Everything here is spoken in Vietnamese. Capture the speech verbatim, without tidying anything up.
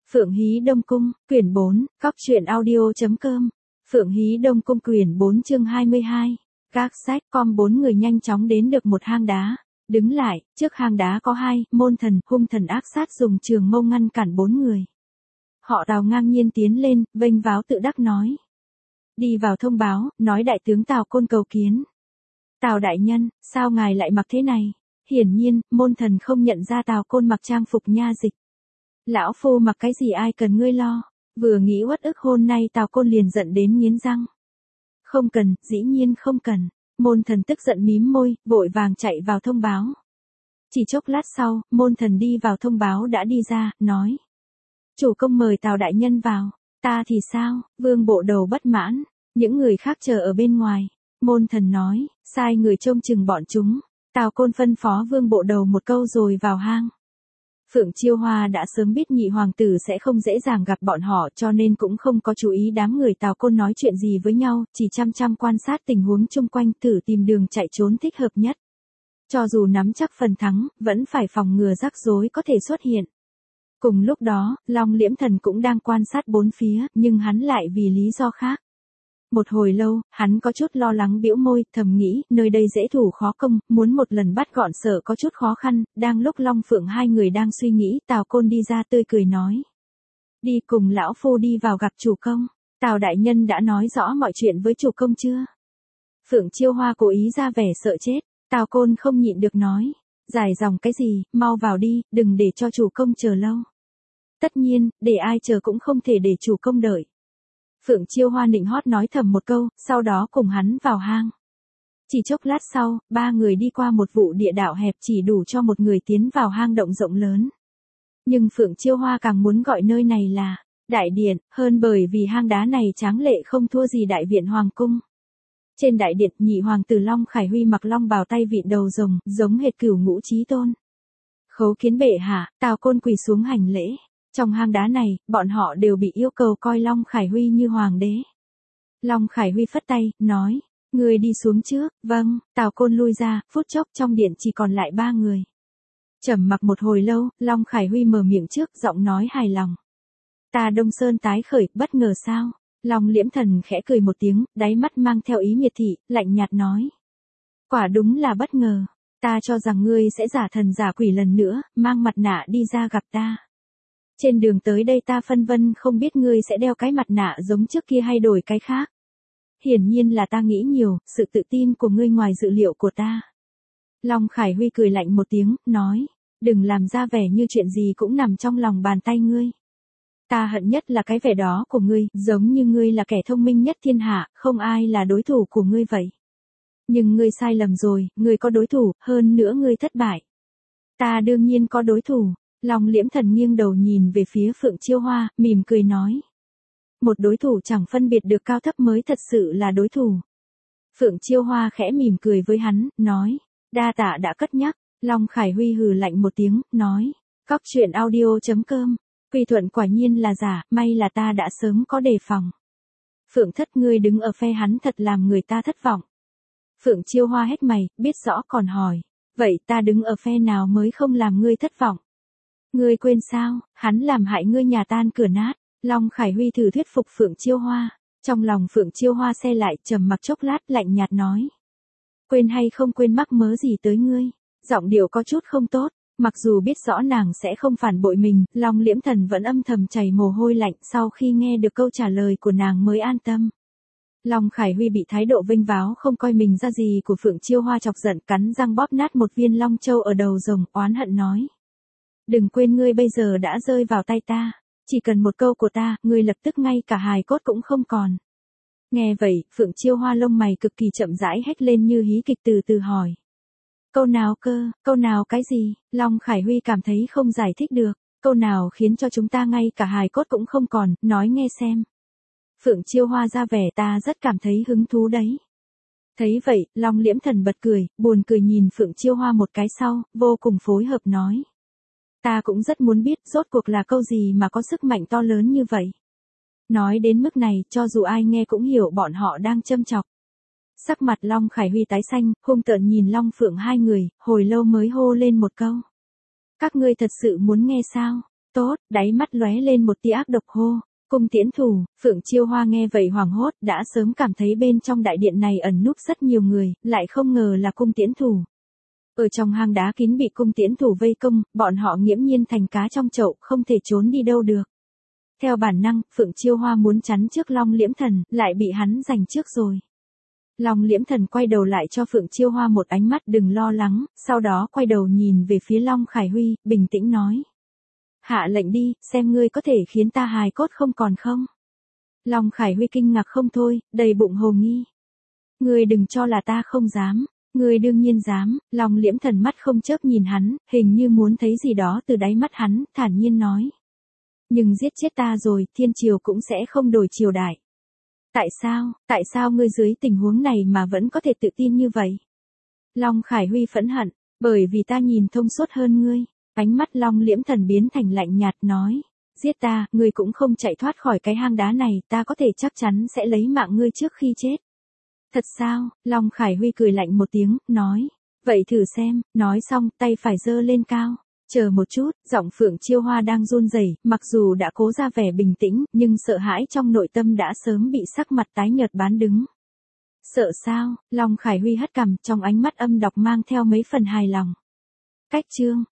Phượng Hí Đông Cung, quyển bốn, cóc truyện audio.com. Phượng Hí Đông Cung quyển bốn chương hai mươi hai. Các sách com bốn người nhanh chóng đến được một hang đá. Đứng lại, trước hang đá có hai, môn thần, hung thần ác sát dùng trường mâu ngăn cản bốn người. Họ Tào ngang nhiên tiến lên, vênh váo tự đắc nói. Đi vào thông báo, nói đại tướng Tào Côn cầu kiến. Tào đại nhân, sao ngài lại mặc thế này? Hiển nhiên, môn thần không nhận ra Tào Côn mặc trang phục nha dịch. Lão phu mặc cái gì ai cần ngươi lo, vừa nghĩ uất ức hôm nay Tào Côn liền giận đến nghiến răng. Không cần, dĩ nhiên không cần, môn thần tức giận mím môi, vội vàng chạy vào thông báo. Chỉ chốc lát sau, môn thần đi vào thông báo đã đi ra, nói. Chủ công mời Tào đại nhân vào, ta thì sao, vương bộ đầu bất mãn, những người khác chờ ở bên ngoài. Môn thần nói, sai người trông chừng bọn chúng, Tào Côn phân phó vương bộ đầu một câu rồi vào hang. Phượng Chiêu Hoa đã sớm biết nhị hoàng tử sẽ không dễ dàng gặp bọn họ cho nên cũng không có chú ý đám người Tào Côn nói chuyện gì với nhau, chỉ chăm chăm quan sát tình huống chung quanh thử tìm đường chạy trốn thích hợp nhất. Cho dù nắm chắc phần thắng, vẫn phải phòng ngừa rắc rối có thể xuất hiện. Cùng lúc đó, Long Liễm Thần cũng đang quan sát bốn phía, nhưng hắn lại vì lý do khác. Một hồi lâu, hắn có chút lo lắng bĩu môi, thầm nghĩ, nơi đây dễ thủ khó công, muốn một lần bắt gọn sợ có chút khó khăn, đang lúc Long Phượng hai người đang suy nghĩ, Tào Côn đi ra tươi cười nói. Đi cùng lão phu đi vào gặp chủ công, Tào đại nhân đã nói rõ mọi chuyện với chủ công chưa? Phượng Chiêu Hoa cố ý ra vẻ sợ chết, Tào Côn không nhịn được nói, dài dòng cái gì, mau vào đi, đừng để cho chủ công chờ lâu. Tất nhiên, để ai chờ cũng không thể để chủ công đợi. Phượng Chiêu Hoa nịnh hót nói thầm một câu, sau đó cùng hắn vào hang. Chỉ chốc lát sau, ba người đi qua một vụ địa đạo hẹp chỉ đủ cho một người tiến vào hang động rộng lớn. Nhưng Phượng Chiêu Hoa càng muốn gọi nơi này là đại điện, hơn bởi vì hang đá này tráng lệ không thua gì đại viện hoàng cung. Trên đại điện, nhị hoàng tử Long Khải Huy mặc long bào tay vịn đầu rồng, giống hệt Cửu Ngũ Chí Tôn. Khấu kiến bệ hạ, Tào Côn quỳ xuống hành lễ. Trong hang đá này, bọn họ đều bị yêu cầu coi Long Khải Huy như hoàng đế. Long Khải Huy phất tay, nói, người đi xuống trước, vâng, Tào Côn lui ra, phút chốc trong điện chỉ còn lại ba người. Trầm mặc một hồi lâu, Long Khải Huy mở miệng trước, giọng nói hài lòng. Ta Đông Sơn tái khởi, bất ngờ sao? Long Liễm Thần khẽ cười một tiếng, đáy mắt mang theo ý miệt thị, lạnh nhạt nói. Quả đúng là bất ngờ, ta cho rằng ngươi sẽ giả thần giả quỷ lần nữa, mang mặt nạ đi ra gặp ta. Trên đường tới đây ta phân vân không biết ngươi sẽ đeo cái mặt nạ giống trước kia hay đổi cái khác. Hiển nhiên là ta nghĩ nhiều, sự tự tin của ngươi ngoài dự liệu của ta. Long Khải Huy cười lạnh một tiếng, nói, đừng làm ra vẻ như chuyện gì cũng nằm trong lòng bàn tay ngươi. Ta hận nhất là cái vẻ đó của ngươi, giống như ngươi là kẻ thông minh nhất thiên hạ, không ai là đối thủ của ngươi vậy. Nhưng ngươi sai lầm rồi, ngươi có đối thủ, hơn nữa ngươi thất bại. Ta đương nhiên có đối thủ. Long Liễm Thần nghiêng đầu nhìn về phía Phượng Chiêu Hoa, mỉm cười nói. Một đối thủ chẳng phân biệt được cao thấp mới thật sự là đối thủ. Phượng Chiêu Hoa khẽ mỉm cười với hắn, nói. Đa tạ đã cất nhắc. Long Khải Huy hừ lạnh một tiếng, nói. Cóc truyện audio.com. Quy thuận quả nhiên là giả, may là ta đã sớm có đề phòng. Phượng thất ngươi đứng ở phe hắn thật làm người ta thất vọng. Phượng Chiêu Hoa hết mày, biết rõ còn hỏi. Vậy ta đứng ở phe nào mới không làm ngươi thất vọng? Ngươi quên sao, hắn làm hại ngươi nhà tan cửa nát. Long Khải Huy thử thuyết phục Phượng Chiêu Hoa. Trong lòng Phượng Chiêu Hoa xe lại, trầm mặc chốc lát, lạnh nhạt nói. Quên hay không quên mắc mớ gì tới ngươi. Giọng điệu có chút không tốt. Mặc dù biết rõ nàng sẽ không phản bội mình, Long Liễm Thần vẫn âm thầm chảy mồ hôi lạnh sau khi nghe được câu trả lời của nàng mới an tâm. Long Khải Huy bị thái độ vênh váo không coi mình ra gì của Phượng Chiêu Hoa chọc giận, cắn răng bóp nát một viên long châu ở đầu rồng, oán hận nói. Đừng quên ngươi bây giờ đã rơi vào tay ta, chỉ cần một câu của ta, ngươi lập tức ngay cả hài cốt cũng không còn. Nghe vậy, Phượng Chiêu Hoa lông mày cực kỳ chậm rãi hét lên như hí kịch từ từ hỏi. Câu nào cơ, câu nào cái gì? Long Khải Huy cảm thấy không giải thích được, câu nào khiến cho chúng ta ngay cả hài cốt cũng không còn, nói nghe xem. Phượng Chiêu Hoa ra vẻ ta rất cảm thấy hứng thú đấy. Thấy vậy, Long Liễm Thần bật cười, buồn cười nhìn Phượng Chiêu Hoa một cái sau, vô cùng phối hợp nói. Ta cũng rất muốn biết rốt cuộc là câu gì mà có sức mạnh to lớn như vậy. Nói đến mức này, cho dù ai nghe cũng hiểu bọn họ đang châm chọc. Sắc mặt Long Khải Huy tái xanh, hung tợn nhìn Long Phượng hai người, hồi lâu mới hô lên một câu. Các ngươi thật sự muốn nghe sao? Tốt, đáy mắt lóe lên một tia ác độc hô. Cung tiễn thủ, Phượng Chiêu Hoa nghe vậy hoảng hốt, đã sớm cảm thấy bên trong đại điện này ẩn núp rất nhiều người, lại không ngờ là cung tiễn thủ. Ở trong hang đá kín bị cung tiễn thủ vây công, bọn họ nghiễm nhiên thành cá trong chậu, không thể trốn đi đâu được. Theo bản năng, Phượng Chiêu Hoa muốn chắn trước Long Liễm Thần, lại bị hắn giành trước rồi. Long Liễm Thần quay đầu lại cho Phượng Chiêu Hoa một ánh mắt đừng lo lắng, sau đó quay đầu nhìn về phía Long Khải Huy, bình tĩnh nói. Hạ lệnh đi, xem ngươi có thể khiến ta hài cốt không còn không. Long Khải Huy kinh ngạc không thôi, đầy bụng hồ nghi. Ngươi đừng cho là ta không dám, ngươi đương nhiên dám. Long Liễm Thần mắt không chớp nhìn hắn, hình như muốn thấy gì đó từ đáy mắt hắn, thản nhiên nói. Nhưng giết chết ta rồi, thiên triều cũng sẽ không đổi triều đại. Tại sao, tại sao ngươi dưới tình huống này mà vẫn có thể tự tin như vậy? Long Khải Huy phẫn hận, bởi vì ta nhìn thông suốt hơn ngươi. Ánh mắt Long Liễm Thần biến thành lạnh nhạt nói, giết ta, ngươi cũng không chạy thoát khỏi cái hang đá này, ta có thể chắc chắn sẽ lấy mạng ngươi trước khi chết. Thật sao? Long Khải Huy cười lạnh một tiếng, nói, vậy thử xem, nói xong, tay phải giơ lên cao. Chờ một chút, giọng Phượng Chiêu Hoa đang run rẩy, mặc dù đã cố ra vẻ bình tĩnh, nhưng sợ hãi trong nội tâm đã sớm bị sắc mặt tái nhợt bán đứng. Sợ sao? Long Khải Huy hất cằm, trong ánh mắt âm độc mang theo mấy phần hài lòng. Cách chương